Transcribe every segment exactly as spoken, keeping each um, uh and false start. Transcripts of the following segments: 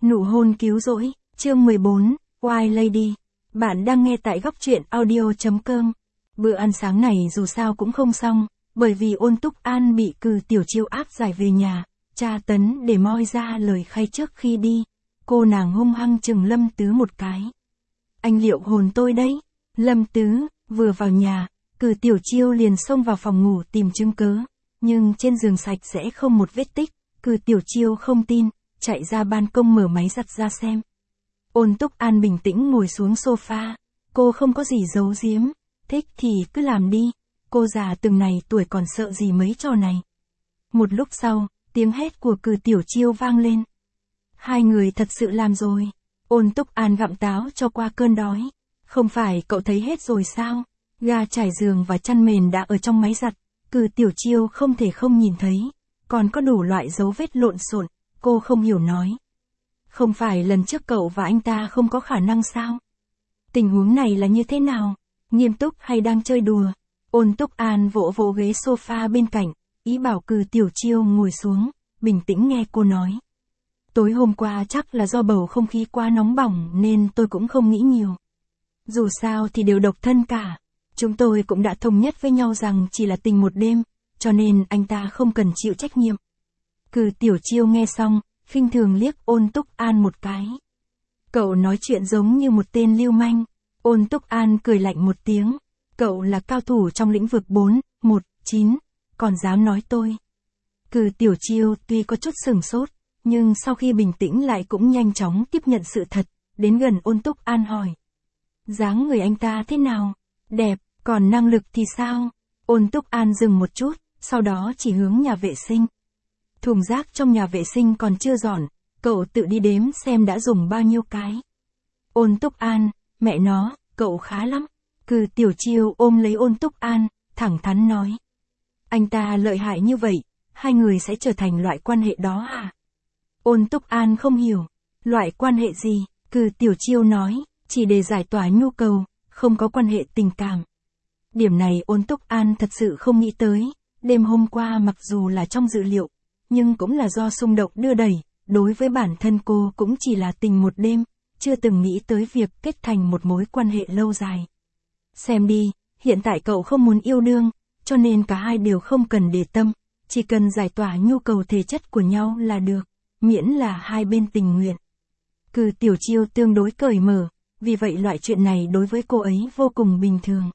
Nụ hôn cứu rỗi, chương mười bốn, Why Lady. Bạn đang nghe tại góc truyện audio.com. Bữa ăn sáng này dù sao cũng không xong, bởi vì Ôn Túc An bị Cừ Tiểu Chiêu áp giải về nhà, tra tấn để moi ra lời khai trước khi đi. Cô nàng hung hăng chừng Lâm Tứ một cái. Anh liệu hồn tôi đấy. Lâm Tứ, vừa vào nhà, Cừ Tiểu Chiêu liền xông vào phòng ngủ tìm chứng cớ. Nhưng trên giường sạch sẽ không một vết tích, Cừ Tiểu Chiêu không tin, chạy ra ban công mở máy giặt ra xem. Ôn Túc An bình tĩnh ngồi xuống sofa, cô không có gì giấu giếm, thích thì cứ làm đi, cô già từng này tuổi còn sợ gì mấy trò này. Một lúc sau, tiếng hét của Cừ Tiểu Chiêu vang lên. Hai người thật sự làm rồi. Ôn Túc An gặm táo cho qua cơn đói. Không phải cậu thấy hết rồi sao? Ga trải giường và chăn mền đã ở trong máy giặt, Cừ Tiểu Chiêu không thể không nhìn thấy, còn có đủ loại dấu vết lộn xộn. Cô không hiểu nói. Không phải lần trước cậu và anh ta không có khả năng sao? Tình huống này là như thế nào? Nghiêm túc hay đang chơi đùa? Ôn Túc An vỗ vỗ ghế sofa bên cạnh, ý bảo Cừ Tiểu Chiêu ngồi xuống, bình tĩnh nghe cô nói. Tối hôm qua chắc là do bầu không khí quá nóng bỏng nên tôi cũng không nghĩ nhiều. Dù sao thì đều độc thân cả. Chúng tôi cũng đã thống nhất với nhau rằng chỉ là tình một đêm, cho nên anh ta không cần chịu trách nhiệm. Cừ Tiểu Chiêu nghe xong, khinh thường liếc Ôn Túc An một cái. Cậu nói chuyện giống như một tên lưu manh. Ôn Túc An cười lạnh một tiếng. Cậu là cao thủ trong lĩnh vực bốn, một, chín, còn dám nói tôi. Cừ Tiểu Chiêu tuy có chút sửng sốt, nhưng sau khi bình tĩnh lại cũng nhanh chóng tiếp nhận sự thật, đến gần Ôn Túc An hỏi. Dáng người anh ta thế nào? Đẹp, còn năng lực thì sao? Ôn Túc An dừng một chút, sau đó chỉ hướng nhà vệ sinh. Thùng rác trong nhà vệ sinh còn chưa dọn, cậu tự đi đếm xem đã dùng bao nhiêu cái. Ôn Túc An, mẹ nó, cậu khá lắm. Cừ Tiểu Chiêu ôm lấy Ôn Túc An, thẳng thắn nói. Anh ta lợi hại như vậy, hai người sẽ trở thành loại quan hệ đó à? Ôn Túc An không hiểu, loại quan hệ gì? Cừ Tiểu Chiêu nói, chỉ để giải tỏa nhu cầu, không có quan hệ tình cảm. Điểm này Ôn Túc An thật sự không nghĩ tới, đêm hôm qua mặc dù là trong dự liệu, nhưng cũng là do xung động đưa đẩy, đối với bản thân cô cũng chỉ là tình một đêm, chưa từng nghĩ tới việc kết thành một mối quan hệ lâu dài. Xem đi, hiện tại cậu không muốn yêu đương, cho nên cả hai đều không cần để tâm, chỉ cần giải tỏa nhu cầu thể chất của nhau là được, miễn là hai bên tình nguyện. Cừ Tiểu Chiêu tương đối cởi mở, vì vậy loại chuyện này đối với cô ấy vô cùng bình thường.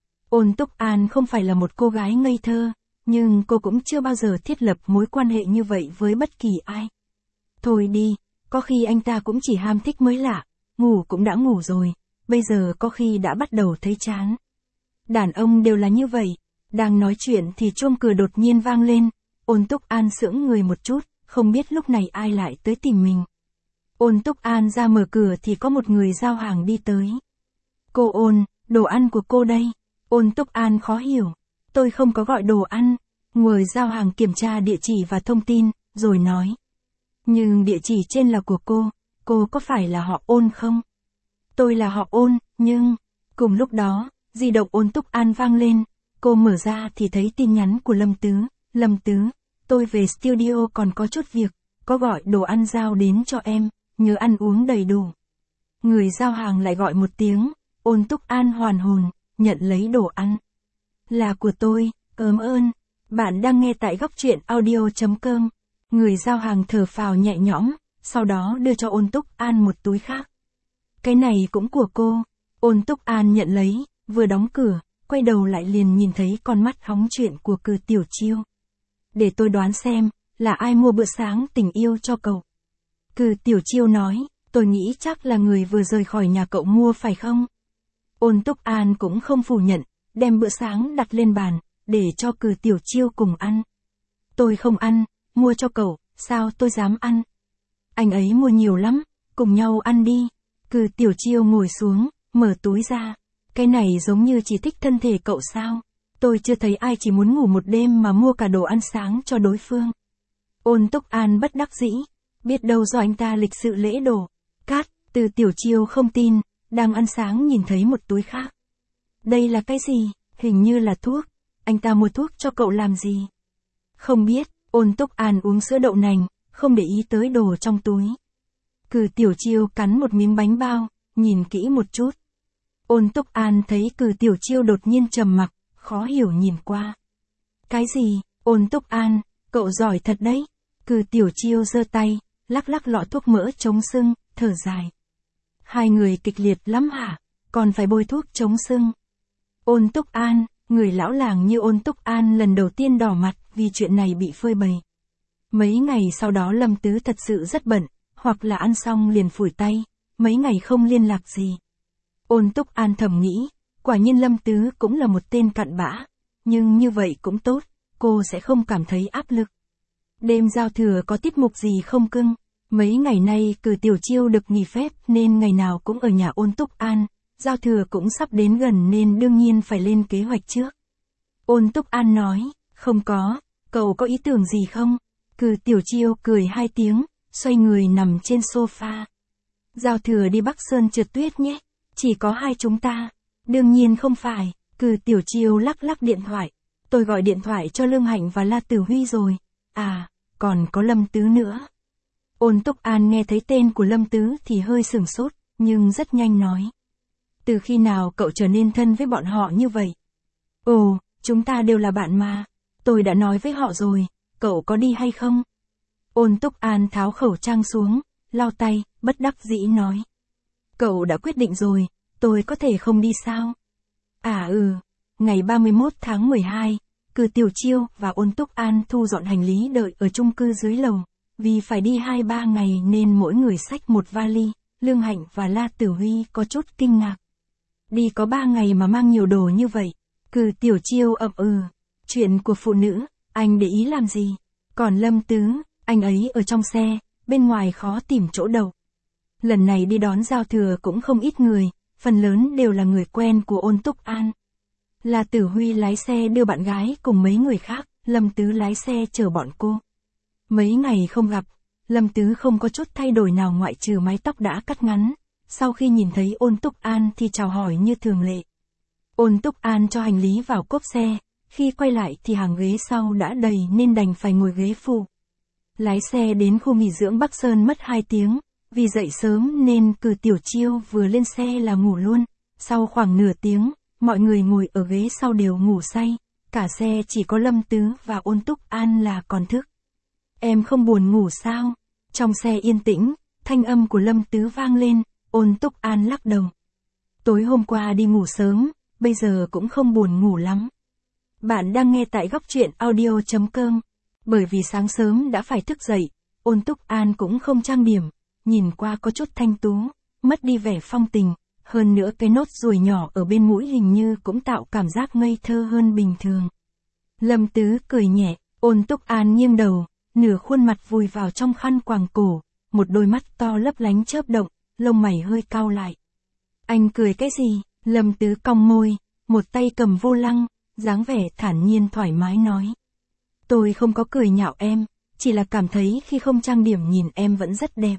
Ôn Túc An không phải là một cô gái ngây thơ, nhưng cô cũng chưa bao giờ thiết lập mối quan hệ như vậy với bất kỳ ai. Thôi đi, có khi anh ta cũng chỉ ham thích mới lạ, ngủ cũng đã ngủ rồi, bây giờ có khi đã bắt đầu thấy chán. Đàn ông đều là như vậy, đang nói chuyện thì chuông cửa đột nhiên vang lên, Ôn Túc An sững người một chút, không biết lúc này ai lại tới tìm mình. Ôn Túc An ra mở cửa thì có một người giao hàng đi tới. Cô Ôn, đồ ăn của cô đây. Ôn Túc An khó hiểu. Tôi không có gọi đồ ăn. Người giao hàng kiểm tra địa chỉ và thông tin, rồi nói. Nhưng địa chỉ trên là của cô, cô có phải là họ Ôn không? Tôi là họ Ôn, nhưng... Cùng lúc đó, di động Ôn Túc An vang lên, cô mở ra thì thấy tin nhắn của Lâm Tứ. Lâm Tứ, tôi về studio còn có chút việc, có gọi đồ ăn giao đến cho em, nhớ ăn uống đầy đủ. Người giao hàng lại gọi một tiếng, Ôn Túc An hoàn hồn, nhận lấy đồ ăn. Là của tôi, ớm ơn. Bạn đang nghe tại góc truyện audio.com. Người giao hàng thở phào nhẹ nhõm, sau đó đưa cho Ôn Túc An một túi khác. Cái này cũng của cô. Ôn Túc An nhận lấy, vừa đóng cửa, quay đầu lại liền nhìn thấy con mắt hóng chuyện của Cừ Tiểu Chiêu. Để tôi đoán xem, là ai mua bữa sáng tình yêu cho cậu? Cừ Tiểu Chiêu nói, tôi nghĩ chắc là người vừa rời khỏi nhà cậu mua phải không? Ôn Túc An cũng không phủ nhận, đem bữa sáng đặt lên bàn, để cho Cừ Tiểu Chiêu cùng ăn. Tôi không ăn, mua cho cậu, sao tôi dám ăn? Anh ấy mua nhiều lắm, cùng nhau ăn đi. Cừ Tiểu Chiêu ngồi xuống, mở túi ra. Cái này giống như chỉ thích thân thể cậu sao? Tôi chưa thấy ai chỉ muốn ngủ một đêm mà mua cả đồ ăn sáng cho đối phương. Ôn Túc An bất đắc dĩ, biết đâu do anh ta lịch sự lễ độ. Cát, từ Tiểu Chiêu không tin, đang ăn sáng nhìn thấy một túi khác. Đây là cái gì? Hình như là thuốc. Anh ta mua thuốc cho cậu làm gì? Không biết, Ôn Túc An uống sữa đậu nành, không để ý tới đồ trong túi. Cử Tiểu Chiêu cắn một miếng bánh bao, nhìn kỹ một chút. Ôn Túc An thấy Cử Tiểu Chiêu đột nhiên trầm mặc, khó hiểu nhìn qua. Cái gì, Ôn Túc An, cậu giỏi thật đấy. Cử Tiểu Chiêu giơ tay, lắc lắc lọ thuốc mỡ chống sưng, thở dài. Hai người kịch liệt lắm hả, còn phải bôi thuốc chống sưng. Ôn Túc An, người lão làng như Ôn Túc An lần đầu tiên đỏ mặt vì chuyện này bị phơi bày. Mấy ngày sau đó Lâm Tứ thật sự rất bận, hoặc là ăn xong liền phủi tay, mấy ngày không liên lạc gì. Ôn Túc An thầm nghĩ, quả nhiên Lâm Tứ cũng là một tên cặn bã, nhưng như vậy cũng tốt, cô sẽ không cảm thấy áp lực. Đêm giao thừa có tiết mục gì không cưng? Mấy ngày nay Cử Tiểu Chiêu được nghỉ phép nên ngày nào cũng ở nhà Ôn Túc An, giao thừa cũng sắp đến gần nên đương nhiên phải lên kế hoạch trước. Ôn Túc An nói, không có, cậu có ý tưởng gì không? Cử Tiểu Chiêu cười hai tiếng, xoay người nằm trên sofa. Giao thừa đi Bắc Sơn trượt tuyết nhé, chỉ có hai chúng ta. Đương nhiên không phải, Cử Tiểu Chiêu lắc lắc điện thoại. Tôi gọi điện thoại cho Lương Hạnh và La Tử Huy rồi. À, còn có Lâm Tứ nữa. Ôn Túc An nghe thấy tên của Lâm Tứ thì hơi sửng sốt, nhưng rất nhanh nói. Từ khi nào cậu trở nên thân với bọn họ như vậy? Ồ, chúng ta đều là bạn mà. Tôi đã nói với họ rồi, cậu có đi hay không? Ôn Túc An tháo khẩu trang xuống, lau tay, bất đắc dĩ nói. Cậu đã quyết định rồi, tôi có thể không đi sao? À ừ, ngày ba mươi mốt tháng mười hai, Cử Tiểu Chiêu và Ôn Túc An thu dọn hành lý đợi ở chung cư dưới lầu. Vì phải đi hai ba ngày nên mỗi người xách một vali, Lương Hạnh và La Tử Huy có chút kinh ngạc. Đi có ba ngày mà mang nhiều đồ như vậy. Cử Tiểu Chiêu ậm ừ. Chuyện của phụ nữ, anh để ý làm gì? Còn Lâm Tứ, anh ấy ở trong xe, bên ngoài khó tìm chỗ đậu. Lần này đi đón giao thừa cũng không ít người, phần lớn đều là người quen của Ôn Túc An. La Tử Huy lái xe đưa bạn gái cùng mấy người khác, Lâm Tứ lái xe chở bọn cô. Mấy ngày không gặp, Lâm Tứ không có chút thay đổi nào ngoại trừ mái tóc đã cắt ngắn. Sau khi nhìn thấy Ôn Túc An thì chào hỏi như thường lệ. Ôn Túc An cho hành lý vào cốp xe, khi quay lại thì hàng ghế sau đã đầy nên đành phải ngồi ghế phụ. Lái xe đến khu nghỉ dưỡng Bắc Sơn mất hai tiếng, vì dậy sớm nên Cử Tiểu Chiêu vừa lên xe là ngủ luôn. Sau khoảng nửa tiếng, mọi người ngồi ở ghế sau đều ngủ say, cả xe chỉ có Lâm Tứ và Ôn Túc An là còn thức. Em không buồn ngủ sao? Trong xe yên tĩnh, thanh âm của Lâm Tứ vang lên, Ôn Túc An lắc đầu. Tối hôm qua đi ngủ sớm, bây giờ cũng không buồn ngủ lắm. Bạn đang nghe tại góc truyện audio chấm com. Bởi vì sáng sớm đã phải thức dậy, Ôn Túc An cũng không trang điểm, nhìn qua có chút thanh tú, mất đi vẻ phong tình, hơn nữa cái nốt ruồi nhỏ ở bên mũi hình như cũng tạo cảm giác ngây thơ hơn bình thường. Lâm Tứ cười nhẹ, Ôn Túc An nghiêng đầu, nửa khuôn mặt vùi vào trong khăn quàng cổ, một đôi mắt to lấp lánh chớp động, lông mày hơi cau lại. Anh cười cái gì? Lâm Tứ cong môi, một tay cầm vô lăng, dáng vẻ thản nhiên thoải mái nói. Tôi không có cười nhạo em, chỉ là cảm thấy khi không trang điểm nhìn em vẫn rất đẹp.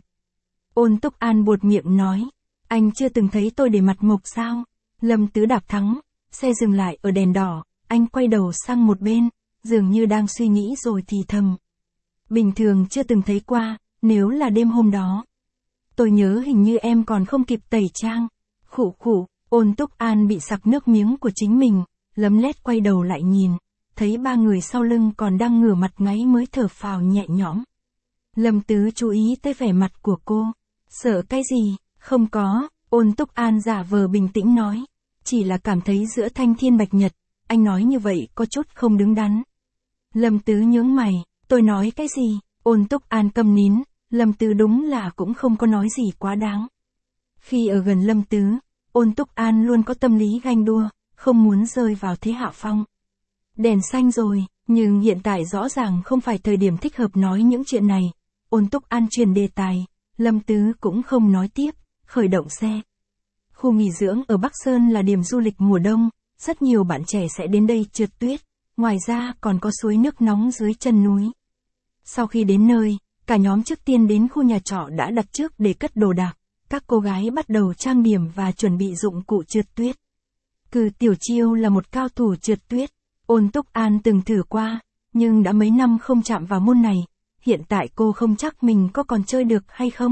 Ôn Túc An buột miệng nói, anh chưa từng thấy tôi để mặt mộc sao? Lâm Tứ đạp thắng, xe dừng lại ở đèn đỏ, anh quay đầu sang một bên, dường như đang suy nghĩ rồi thì thầm. Bình thường chưa từng thấy qua, nếu là đêm hôm đó. Tôi nhớ hình như em còn không kịp tẩy trang. Khụ khụ, Ôn Túc An bị sặc nước miếng của chính mình, lấm lét quay đầu lại nhìn, thấy ba người sau lưng còn đang ngửa mặt ngáy mới thở phào nhẹ nhõm. Lâm Tứ chú ý tới vẻ mặt của cô. Sợ cái gì? Không có, Ôn Túc An giả vờ bình tĩnh nói. Chỉ là cảm thấy giữa thanh thiên bạch nhật, anh nói như vậy có chút không đứng đắn. Lâm Tứ nhướng mày, tôi nói cái gì? Ôn Túc An câm nín, Lâm Tứ đúng là cũng không có nói gì quá đáng. Khi ở gần Lâm Tứ, Ôn Túc An luôn có tâm lý ganh đua, không muốn rơi vào thế hạ phong. Đèn xanh rồi, nhưng hiện tại rõ ràng không phải thời điểm thích hợp nói những chuyện này. Ôn Túc An chuyển đề tài, Lâm Tứ cũng không nói tiếp, khởi động xe. Khu nghỉ dưỡng ở Bắc Sơn là điểm du lịch mùa đông, rất nhiều bạn trẻ sẽ đến đây trượt tuyết, ngoài ra còn có suối nước nóng dưới chân núi. Sau khi đến nơi, cả nhóm trước tiên đến khu nhà trọ đã đặt trước để cất đồ đạc, các cô gái bắt đầu trang điểm và chuẩn bị dụng cụ trượt tuyết. Cử Tiểu Chiêu là một cao thủ trượt tuyết, Ôn Túc An từng thử qua, nhưng đã mấy năm không chạm vào môn này, hiện tại cô không chắc mình có còn chơi được hay không,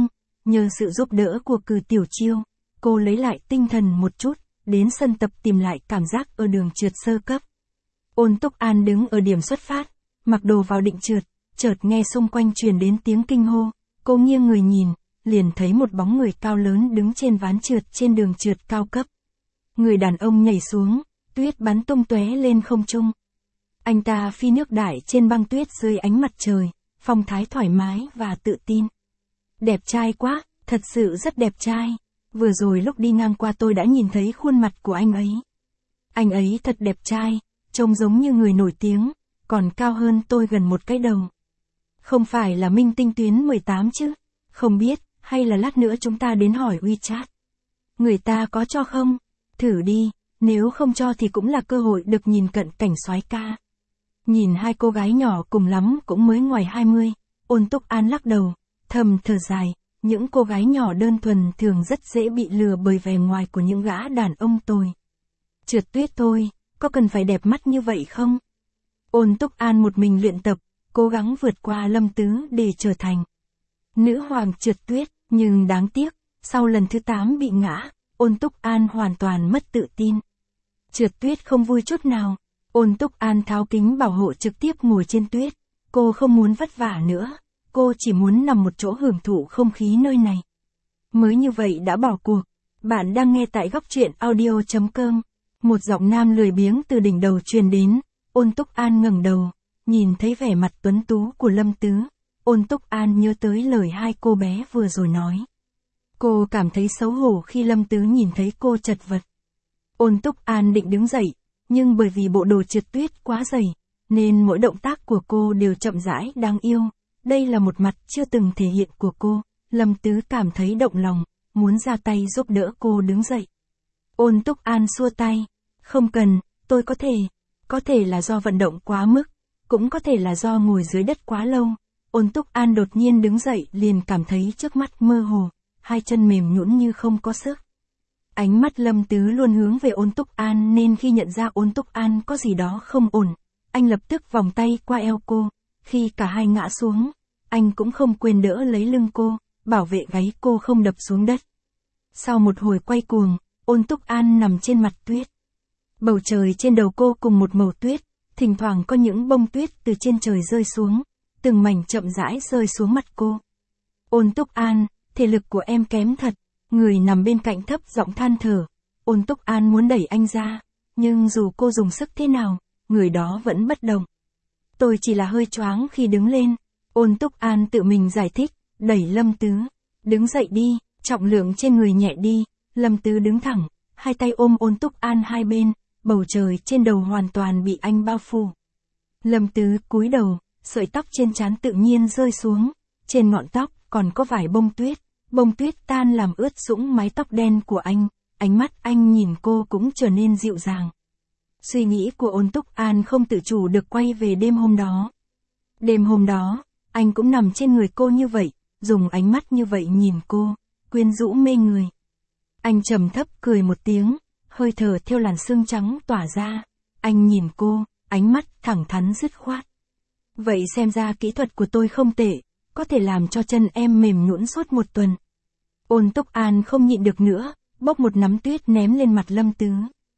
nhờ sự giúp đỡ của Cừ Tiểu Chiêu, cô lấy lại tinh thần một chút, đến sân tập tìm lại cảm giác ở đường trượt sơ cấp. Ôn Túc An đứng ở điểm xuất phát, mặc đồ vào định trượt, chợt nghe xung quanh truyền đến tiếng kinh hô, cô nghiêng người nhìn, liền thấy một bóng người cao lớn đứng trên ván trượt trên đường trượt cao cấp. Người đàn ông nhảy xuống, tuyết bắn tung tóe lên không trung. Anh ta phi nước đại trên băng tuyết dưới ánh mặt trời, phong thái thoải mái và tự tin. Đẹp trai quá, thật sự rất đẹp trai. Vừa rồi lúc đi ngang qua tôi đã nhìn thấy khuôn mặt của anh ấy. Anh ấy thật đẹp trai, trông giống như người nổi tiếng, còn cao hơn tôi gần một cái đầu. Không phải là Minh Tinh tuyến mười tám chứ? Không biết, hay là lát nữa chúng ta đến hỏi WeChat. Người ta có cho không? Thử đi, nếu không cho thì cũng là cơ hội được nhìn cận cảnh soái ca. Nhìn hai cô gái nhỏ cùng lắm cũng mới ngoài hai mươi, Ôn Túc An lắc đầu, thầm thở dài, những cô gái nhỏ đơn thuần thường rất dễ bị lừa bởi vẻ ngoài của những gã đàn ông tồi. Trượt tuyết thôi, có cần phải đẹp mắt như vậy không? Ôn Túc An một mình luyện tập, cố gắng vượt qua Lâm Tứ để trở thành nữ hoàng trượt tuyết, nhưng đáng tiếc, sau lần thứ tám bị ngã, Ôn Túc An hoàn toàn mất tự tin. Trượt tuyết không vui chút nào. Ôn Túc An tháo kính bảo hộ trực tiếp ngồi trên tuyết. Cô không muốn vất vả nữa. Cô chỉ muốn nằm một chỗ hưởng thụ không khí nơi này. Mới như vậy đã bỏ cuộc. Bạn đang nghe tại góc truyện audio chấm com. Một giọng nam lười biếng từ đỉnh đầu truyền đến. Ôn Túc An ngẩng đầu, nhìn thấy vẻ mặt tuấn tú của Lâm Tứ. Ôn Túc An nhớ tới lời hai cô bé vừa rồi nói. Cô cảm thấy xấu hổ khi Lâm Tứ nhìn thấy cô chật vật. Ôn Túc An định đứng dậy, nhưng bởi vì bộ đồ trượt tuyết quá dày, nên mỗi động tác của cô đều chậm rãi đáng yêu. Đây là một mặt chưa từng thể hiện của cô. Lâm Tứ cảm thấy động lòng, muốn ra tay giúp đỡ cô đứng dậy. Ôn Túc An xua tay. Không cần, tôi có thể. Có thể là do vận động quá mức, cũng có thể là do ngồi dưới đất quá lâu. Ôn Túc An đột nhiên đứng dậy liền cảm thấy trước mắt mơ hồ, hai chân mềm nhũn như không có sức. Ánh mắt Lâm Tứ luôn hướng về Ôn Túc An nên khi nhận ra Ôn Túc An có gì đó không ổn, anh lập tức vòng tay qua eo cô. Khi cả hai ngã xuống, anh cũng không quên đỡ lấy lưng cô, bảo vệ gáy cô không đập xuống đất. Sau một hồi quay cuồng, Ôn Túc An nằm trên mặt tuyết. Bầu trời trên đầu cô cùng một màu tuyết, thỉnh thoảng có những bông tuyết từ trên trời rơi xuống, từng mảnh chậm rãi rơi xuống mặt cô. Ôn Túc An, thể lực của em kém thật. Người nằm bên cạnh thấp giọng than thở. Ôn Túc An muốn đẩy anh ra, nhưng dù cô dùng sức thế nào, người đó vẫn bất động. Tôi chỉ là hơi choáng khi đứng lên. Ôn Túc An tự mình giải thích, đẩy Lâm Tứ. Đứng dậy đi, trọng lượng trên người nhẹ đi. Lâm Tứ đứng thẳng, hai tay ôm Ôn Túc An hai bên, bầu trời trên đầu hoàn toàn bị anh bao phủ. Lâm Tứ cúi đầu, sợi tóc trên trán tự nhiên rơi xuống, trên ngọn tóc còn có vài bông tuyết. Bông tuyết tan làm ướt sũng mái tóc đen của anh, ánh mắt anh nhìn cô cũng trở nên dịu dàng. Suy nghĩ của Ôn Túc An không tự chủ được quay về đêm hôm đó. Đêm hôm đó, anh cũng nằm trên người cô như vậy, dùng ánh mắt như vậy nhìn cô, quyến rũ mê người. Anh trầm thấp cười một tiếng, hơi thở theo làn sương trắng tỏa ra. Anh nhìn cô, ánh mắt thẳng thắn dứt khoát. Vậy xem ra kỹ thuật của tôi không tệ, có thể làm cho chân em mềm nhũn suốt một tuần. Ôn Túc An không nhịn được nữa, bốc một nắm tuyết ném lên mặt Lâm Tứ.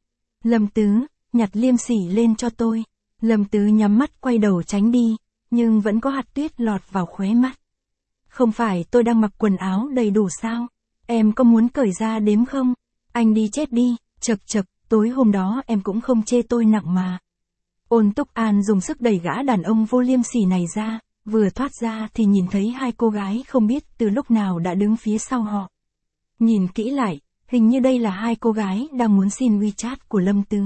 Lâm Tứ, nhặt liêm sỉ lên cho tôi. Lâm Tứ nhắm mắt quay đầu tránh đi, nhưng vẫn có hạt tuyết lọt vào khóe mắt. Không phải tôi đang mặc quần áo đầy đủ sao? Em có muốn cởi ra đếm không? Anh đi chết đi, chật chật, tối hôm đó em cũng không chê tôi nặng mà. Ôn Túc An dùng sức đẩy gã đàn ông vô liêm sỉ này ra. Vừa thoát ra thì nhìn thấy hai cô gái không biết từ lúc nào đã đứng phía sau họ. Nhìn kỹ lại, hình như đây là hai cô gái đang muốn xin WeChat của Lâm Tứ.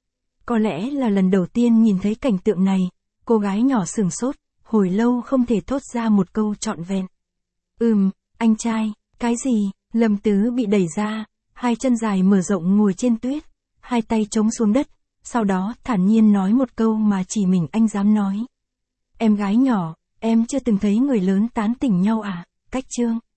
Có lẽ là lần đầu tiên nhìn thấy cảnh tượng này, cô gái nhỏ sửng sốt, hồi lâu không thể thốt ra một câu trọn vẹn. Ừm, anh trai, cái gì? Lâm Tứ bị đẩy ra, hai chân dài mở rộng ngồi trên tuyết, hai tay chống xuống đất, sau đó thản nhiên nói một câu mà chỉ mình anh dám nói. Em gái nhỏ, em chưa từng thấy người lớn tán tỉnh nhau à? Cách chương.